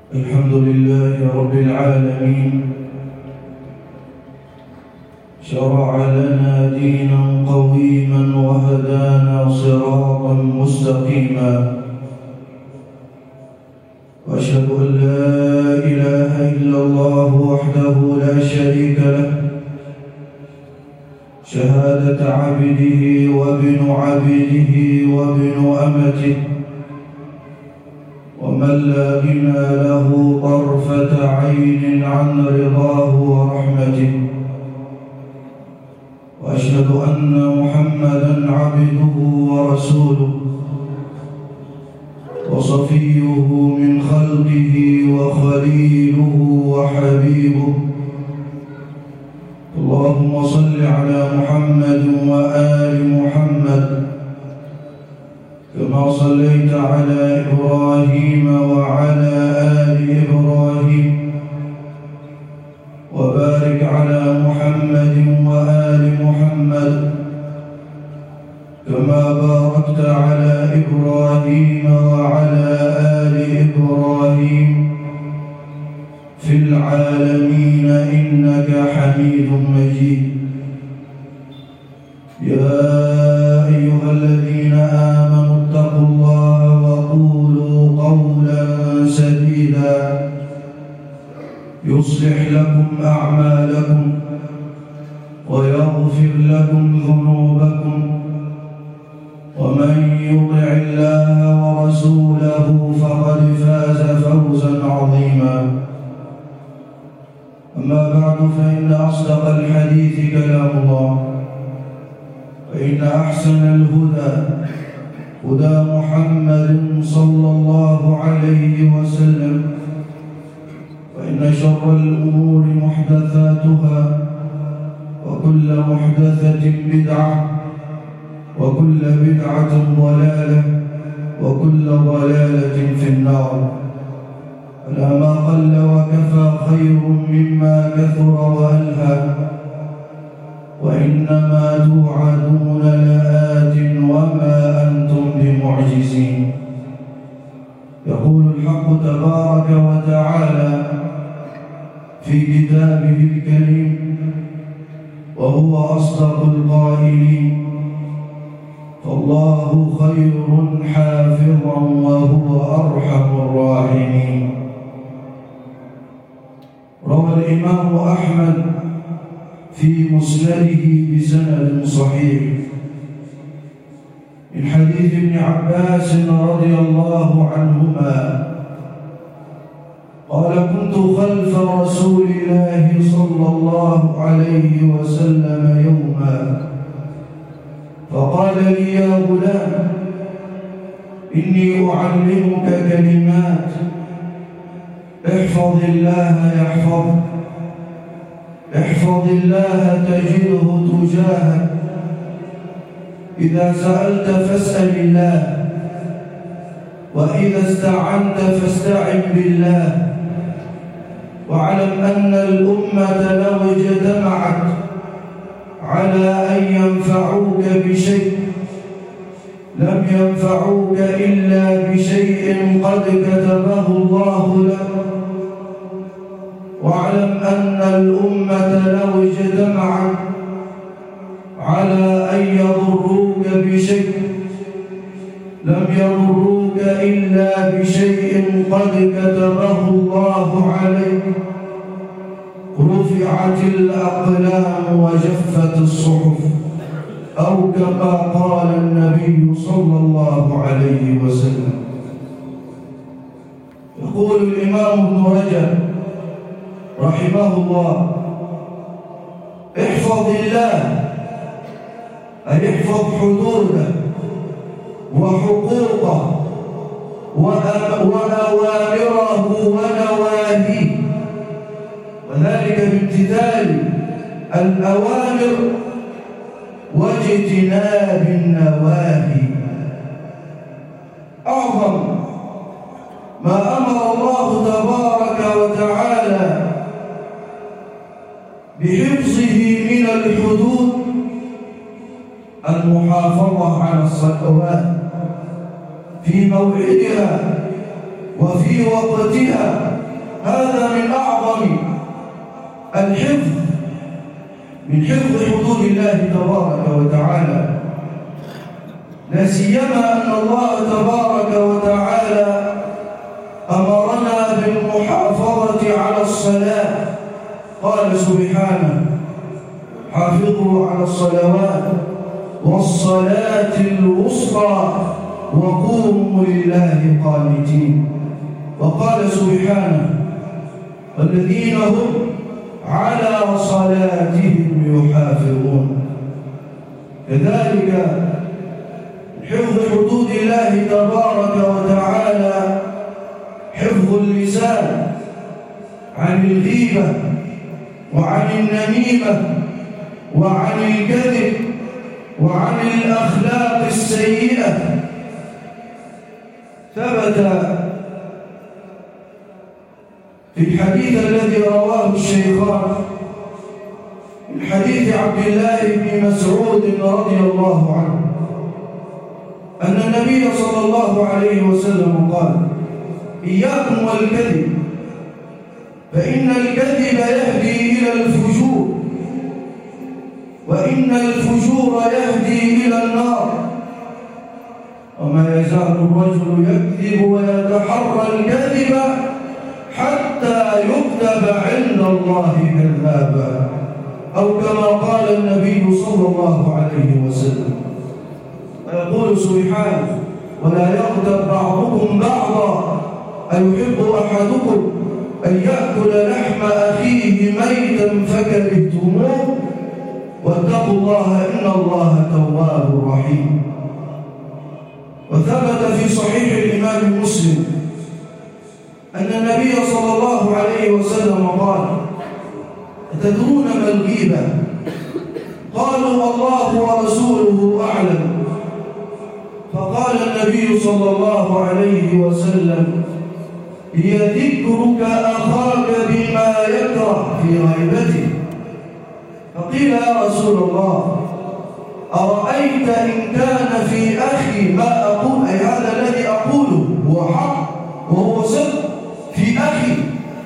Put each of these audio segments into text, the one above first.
الحمد لله رب العالمين، شرع لنا دينا قويما وهدانا صراطا مستقيما، وأشهد أن لا إله إلا الله وحده لا شريك له، شهادة عبده وابن عبده وابن أمته، ومن لا غنى له طرفة عين عن رضاه ورحمته، وأشهد أن محمدًا عبده ورسوله وصفيه من خلقه وخليله وحبيبه. اللهم صل على محمد وآل محمد كما صليت على إبراهيم وعلى آل إبراهيم، وبارك على محمد وآل محمد كما باركت على إبراهيم وعلى آل إبراهيم في العالمين إنك حميد مجيد. يا أيها الذين آمنوا اتقوا الله وقولوا قولا سديدا يصلح لكم أعمالكم ويغفر لكم ذنوبكم، ومن يطع الله ورسوله فقد فاز فوزا عظيما. أما بعد، فإن أصدق الحديث كلام الله، وإن أحسن الهدى هدى محمد صلى الله عليه وسلم، وإن شر الأمور محدثاتها، وكل محدثة بدعة، وكل بدعة ضلالة، وكل ضلالة في النار. ألا ما قل وكفى خير مما كثر وألهى، وإنما توعدون لآت وما أنتم بمعجزين. يقول الحق تبارك وتعالى في كتابه الكريم وهو أصدق القائلين: فالله خير حافظا وهو أرحم الراحمين. روى الإمام أحمد في مسنده بسند صحيح من حديث ابن عباس رضي الله عنهما قال: كنت خلف رسول الله صلى الله عليه وسلم يوما، فقال لي: يا غلام، إني أعلمك كلمات، احفظ الله يحفظك، احفظ الله تجده تجاهك، إذا سألت فاسأل الله، وإذا استعنت فاستعن بالله، واعلم أن الأمة لو اجتمعت على أن ينفعوك بشيء لم ينفعوك إلا بشيء قد كتبه الله لك، واعلم أن الأمة لو اجتمعت على أن يضروك بشيء لم يضروك إلا بشيء قد كتبه الله عليك، رفعت الأقلام وجفت الصحف، أو كما قال النبي صلى الله عليه وسلم. يقول الإمام ابن رجب رحمه الله: احفظ الله، أي احفظ حدوده وحقوقه وأوامره ونواهيه، وذلك بامتثال الأوامر واجتناب النواهي. أعظم ما أمر الله تبارك وتعالى بحفظه من الحدود المحافظة على الصلوات في موعدها وفي وفي وقتها. هذا من أعظم الحفظ، من حفظ حدود الله تبارك وتعالى، لا سيما أن الله تبارك وتعالى أمرنا بالمحافظة على الصلاة. قال سبحانه: حافظوا على الصلوات والصلاة الوسطى وقوموا لله قانتين. وقال سبحانه: والذين هم على صلاتهم يحافظون. كذلك حفظ حدود الله تبارك وتعالى حفظ اللسان عن الغيبة وعن النميمة وعن الكذب وعن الأخلاق السيئة. ثبت في الحديث الذي رواه الشيخان من حديث عبد الله بن مسعود رضي الله عنه أن النبي صلى الله عليه وسلم قال: إياكم والكذب، فإن الكذب يهدي إلى الفجور، وإن الفجور يهدي إلى النار، وما يزال الرجل يكذب ويتحرى الكذب حتى يكتب عند الله كذابا، أو كما قال النبي صلى الله عليه وسلم. ويقول سبحانه: ولا يغتب بعضكم بعضا أيحب أحدكم أن يأكل لحم أخيه ميتا فكرهتموه واتقوا الله إن الله تواب رحيم. وثبت في صحيح الإمام مسلم أن النبي صلى الله عليه وسلم قال: أتدرون ما الغيبة؟ قالوا: الله ورسوله أعلم. فقال النبي صلى الله عليه وسلم: هي ذكرك أخاك بما يكره في غيبته. فقيل: يا رسول الله، أرأيت إن كان في أخي ما أقول، أي هذا الذي أقوله هو حق وهو صدق في أخي؟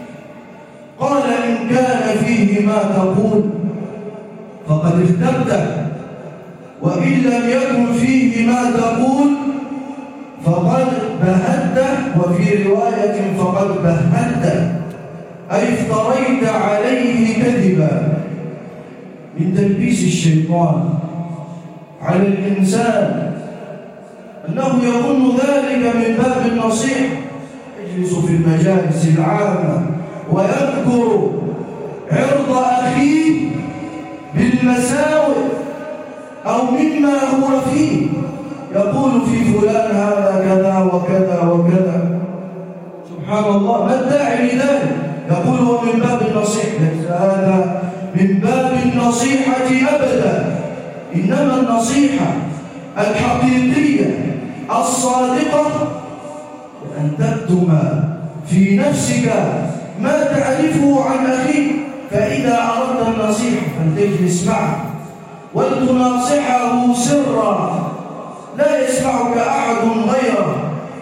قال: إن كان فيه ما تقول فقد اغتبته، وإن لم يكن فيه ما تقول فقد بهته، وفي رواية فقد بهته، أي افتريت عليه كذبا. من تلبيس الشيطان على الإنسان أنه يظن ذلك من باب النصيحة، يجلس في المجالس العامة ويذكر عرض أخيه بالمساوئ أو مما هو فيه، يقول في فلان هذا كذا وكذا وكذا. سبحان الله، ما الداعي لذلك؟ يقول هو من باب النصيحة. ليس هذا من باب النصيحة أبدا، إنما النصيحة الحقيقية الصادقة أن تكتم في نفسك ما تعرفه عن أخيك، فإذا أردت النصيحة فلتجلس معه ولتناصحه سرا لا يسمعك أحد غيره.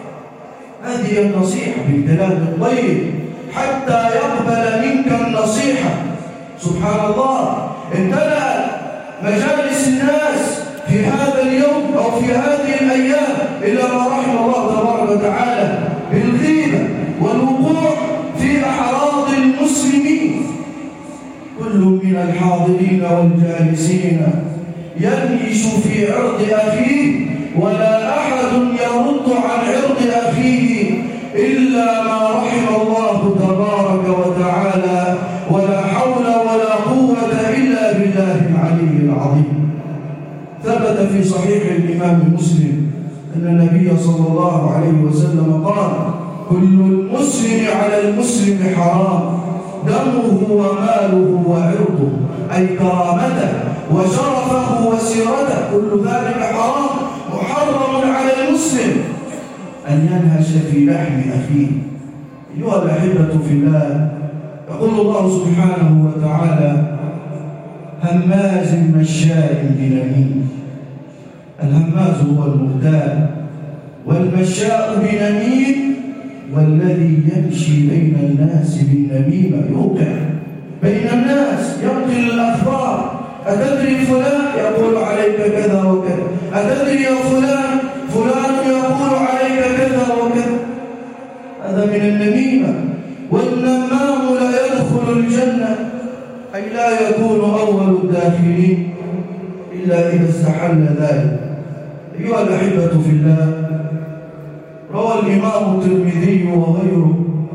هذه النصيحة بالكلام الطيب حتى يقبل منك النصيحة. سبحان الله، امتلأ مجالس الناس في هذا اليوم أو في هذه الأيام إلا ما رحم الله تبارك وتعالى بالغيبة والوقوع في أعراض المسلمين. كل من الحاضرين والجالسين ينهش في عرض أخيه، ولا أحد يرد عن عرض أخيه إلا ما رحم الله تبارك وتعالى، ولا حول ولا قوة إلا بالله العلي العظيم. ثبت في صحيح الإمام مسلم أن النبي صلى الله عليه وسلم قال: كل المسلم على المسلم حرام، دمه وماله وعرضه، أي كرامته وشرفه وسيرته، كل ذلك حرام محرم على المسلم أن ينهش في لحم أخيه. أيها الأحبة في الله، يقول الله سبحانه وتعالى: هماز مشاء بنميم. الهماز هو المغتاب، والمشاء بنميم والذي يمشي بين الناس بالنميمة يوقع بين الناس ينقل الأخبار. أتدري فلان يقول عليك كذا وكذا، أتدري يا فلان فلان يقول عليك كذا وكذا. هذا من النميمة. والنمام لا يدخل الجنة، أي لا يكون أول الداخلين إلا إذا استحل ذلك. أيها الأحبة في الله، روى الإمام الترمذي وغيره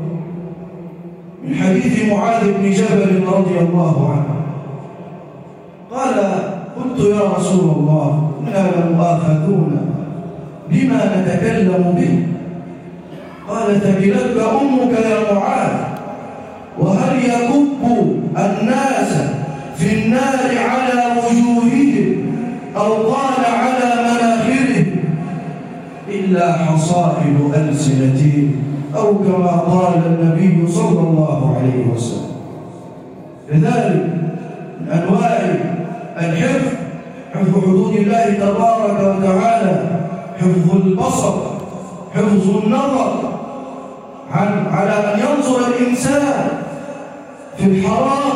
من حديث معاذ بن جبل رضي الله عنه قال: قلت يا رسول الله إنا لمؤاخذون بما نتكلم به. قال: ثكلتك أمك يا معاذ، وهل يكب الناس في النار على وجوههم أو قال على مناخرهم إلا حصائد ألسنتهم، أو كما قال النبي صلى الله عليه وسلم. لذلك من أنواع الحفظ حفظ حدود الله تبارك وتعالى، حفظ البصر، حفظ النظر، على أن ينظر الإنسان في الحرام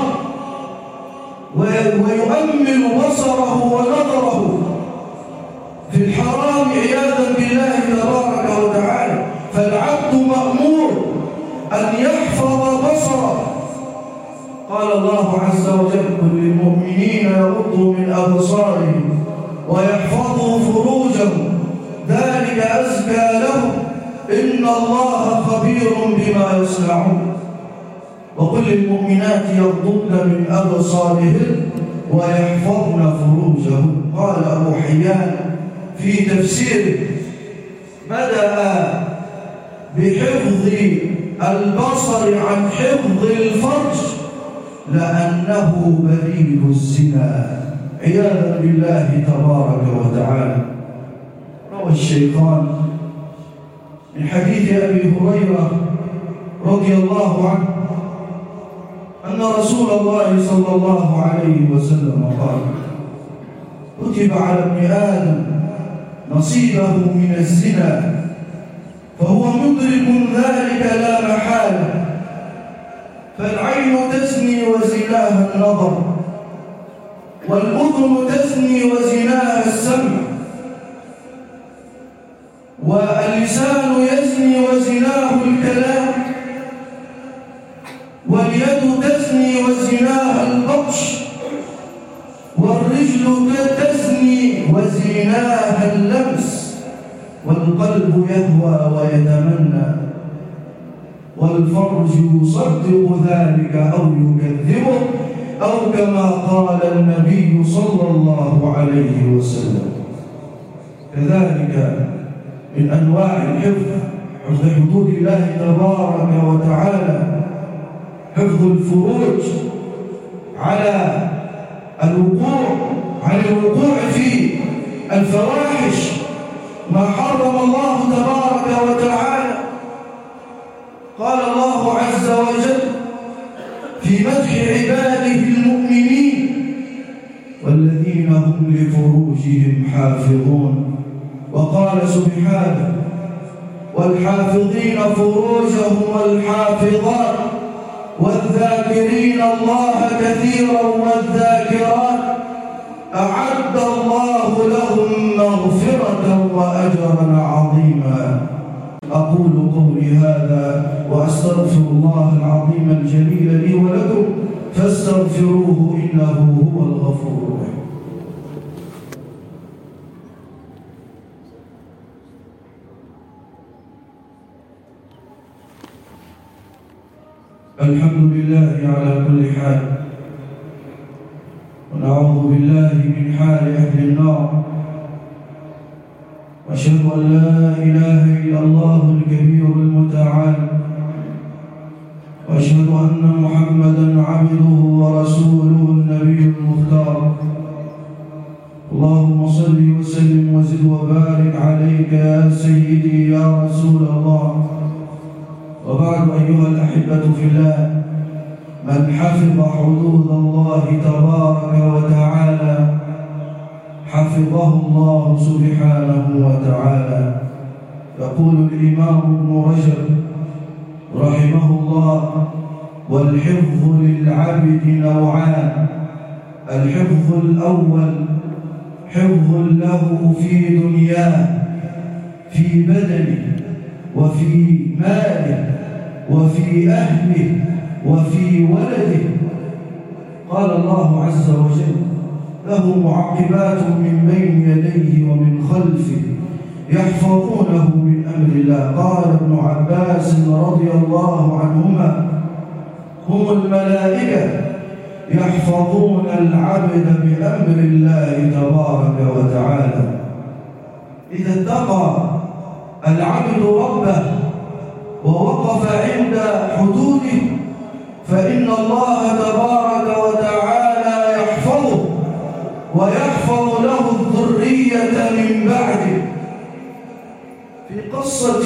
ويؤمن بصره ونظره في الحرام عياذا بالله تبارك وتعالى. فالعبد مأمور أن يحفظ بصره. قال الله عز وجل: للمؤمنين يغضوا من أبصارهم ويحفظوا فروجهم ذلك أزكى لهم إن الله خبير بما يصنعون. وقل للمؤمنات يغضضن من أبصارهن ويحفظن فروجهن. قال أبو حيان في تفسيره: بدأ بحفظ البصر عن حفظ الفرج لأنه بديل الزنا عياذا بالله تبارك وتعالى. روى الشيخان من حديث أبي هريرة رضي الله عنه أن رسول الله صلى الله عليه وسلم قال: كتب على ابن آدم نصيبه من الزنا فهو مدرك ذلك لا محالة، فالعين تزني وزناها النظر، والأذن تزني وزناها السمع، واللسان يزني وزناه الكلام، واليد تزني وزناها البطش، والرجل تزني وزناها اللمس، والقلب يهوى ويتمنى، والفرج يصدق ذلك أو يكذبه، أو كما قال النبي صلى الله عليه وسلم. كذلك من أنواع الحفظ حفظ حدود الله تبارك وتعالى حفظ الفروج على الوقوع في الفواحش ما حرم الله تبارك وتعالى. قال الله عز وجل في مدح عباده المؤمنين: والذين هم لفروجهم حافظون. وقال سبحانه: والحافظين فروجهم والحافظات والذاكرين الله كثيرا والذاكرات أعد الله لهم مغفرة وأجرا عظيما. أقول قولي هذا وأستغفر الله العظيم الجليل لي ولكم فاستغفروه إنه هو الغفور الرحيم. الحمد لله على كل حال، ونعوذ بالله من حال أهل النار، وأشهد أن لا إله إلا الله الكبير المتعال، وأشهد أن محمدًا عبده ورسوله النبي المختار. اللهم صل وسلم وزد وبارك عليك يا سيدي يا رسول الله. وبعد أيها الأحبة في الله، من حفظ حدود الله تبارك وتعالى حفظه الله سبحانه وتعالى. يقول الإمام ابن رجب رحمه الله: والحفظ للعبد نوعان. الحفظ الأول حفظ له في دنياه، في بدنه وفي ماله وفي أهله وفي ولده. قال الله عز وجل: له معقبات من بين يديه ومن خلفه يحفظونه من أمر الله. قال ابن عباس رضي الله عنهما: هم الملائكة يحفظون العبد بأمر الله تبارك وتعالى. إذا اتقى العبد ربه ووقف عند حدوده فإن الله تبارك وتعالى يحفظه ويحفظ له الذرية من بعده. في قصة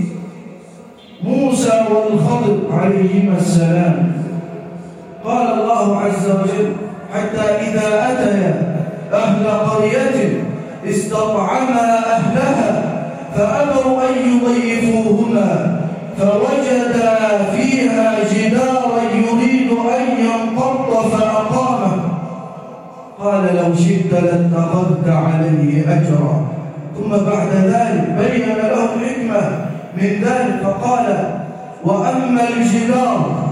موسى والخضر عليهما السلام قال الله عز وجل: حتى إذا أتيا أهل قرية استطعما أهلها فأبوا أن يضيفوهما فوجدا فيها جدارا يريد أن ينقض فأقامه. قال: لو شئت لاتخذت عليه أجرا. ثم بعد ذلك بين له الحكمة من ذلك فقال: وأما الجدار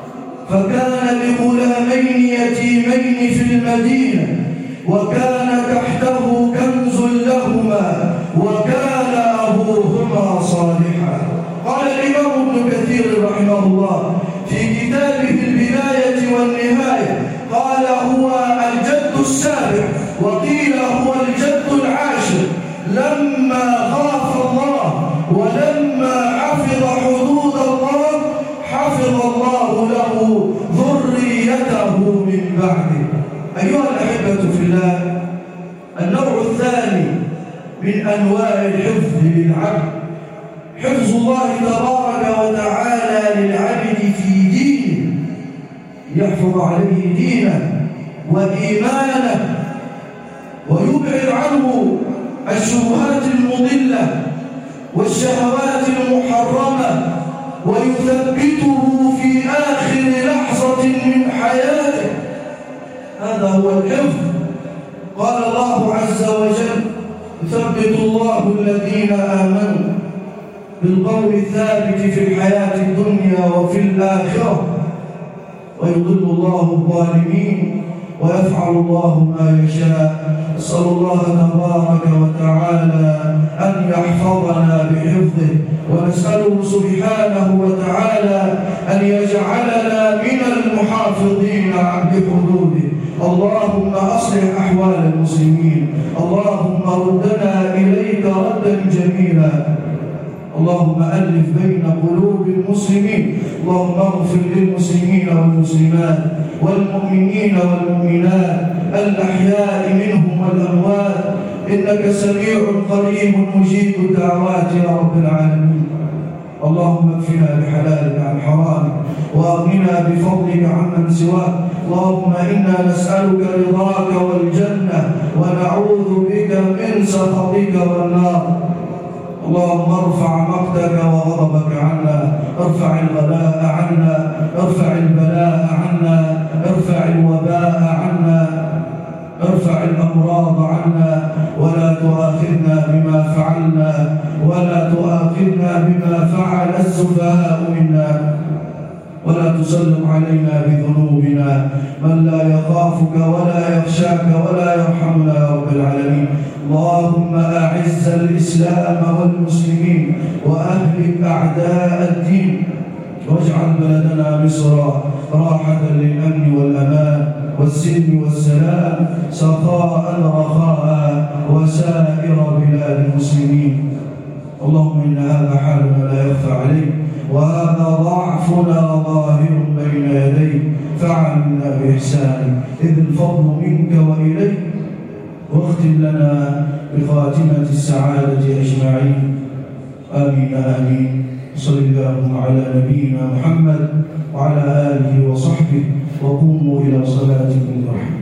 فكان لغلامين يتيمين في المدينة وكان تحته كنز لهما وكان أبوهما صالحا. قال الإمام ابن كثير رحمه الله في كتابه البداية والنهاية قال: هو الجد السابع وقيل هو الجد العاشر. لما خاف الله ولما حفظ حدود الله حفظ الله له ذريته من بعده. أيها الأحبة في الله، النوع الثاني من أنواع الحفظ للعبد حفظ الله تبارك وتعالى للعبد في دينه، يحفظ عليه دينه وإيمانه ويبعد عنه الشبهات المضلة والشهوات المحرمة ويثبته في آخر لحظة من حياته. هذا هو الحفظ. قال الله عز وجل: يثبت الله الذين آمنوا بالقول الثابت في الحياة الدنيا وفي الآخرة ويضل الله الظالمين ويفعل الله ما يشاء. أسأل الله تبارك وتعالى أن يحفظنا بحفظه، ونسأله سبحانه وتعالى أن يجعلنا من المحافظين بحدوده. اللهم أصلح أحوال المسلمين، اللهم ردنا إليك ردا جميلا، اللهم ألف بين قلوب المسلمين، اللهم اغفر للمسلمين والمسلمات والمؤمنين والمؤمنات الأحياء منهم والأموات، إنك سميع قريب مجيب الدعوات يا رب العالمين. اللهم اكفنا بحلالك عن حرامك وأغننا بفضلك عمن سواك. اللهم إنا نسألك رضاك والجنة ونعوذ بك من سخطك والنار. اللهم ارفع مقتك وغضبك عنا، ارفع الغلاء عنا، ارفع البلاء عنا، ارفع الوباء عنا، ارفع الأمراض عنا، ولا تؤاخذنا بما فعلنا ولا تؤاخذنا بما فعل السفهاء منا، ولا تسلط علينا بذنوبنا من لا يخافك ولا يخشاك ولا يرحمنا يا رب العالمين. اللهم أعز الإسلام والمسلمين وأهلك أعداء الدين، واجعل بلدنا مصر راحة للأمن والأمان والسلم والسلام، سخاء رخاء وسائر بلاد المسلمين. اللهم إن هذا حالنا لا يخفى عليك، وهذا ضعفنا ظاهر بين يديك، فعلنا بإحسانك إذ الفضل منك وإليك، واختم لنا بخاتمة السعادة أجمعين. آمين آمين. صلى الله على نبينا محمد وعلى آله وصحبه، وقوموا إلى صلاتكم.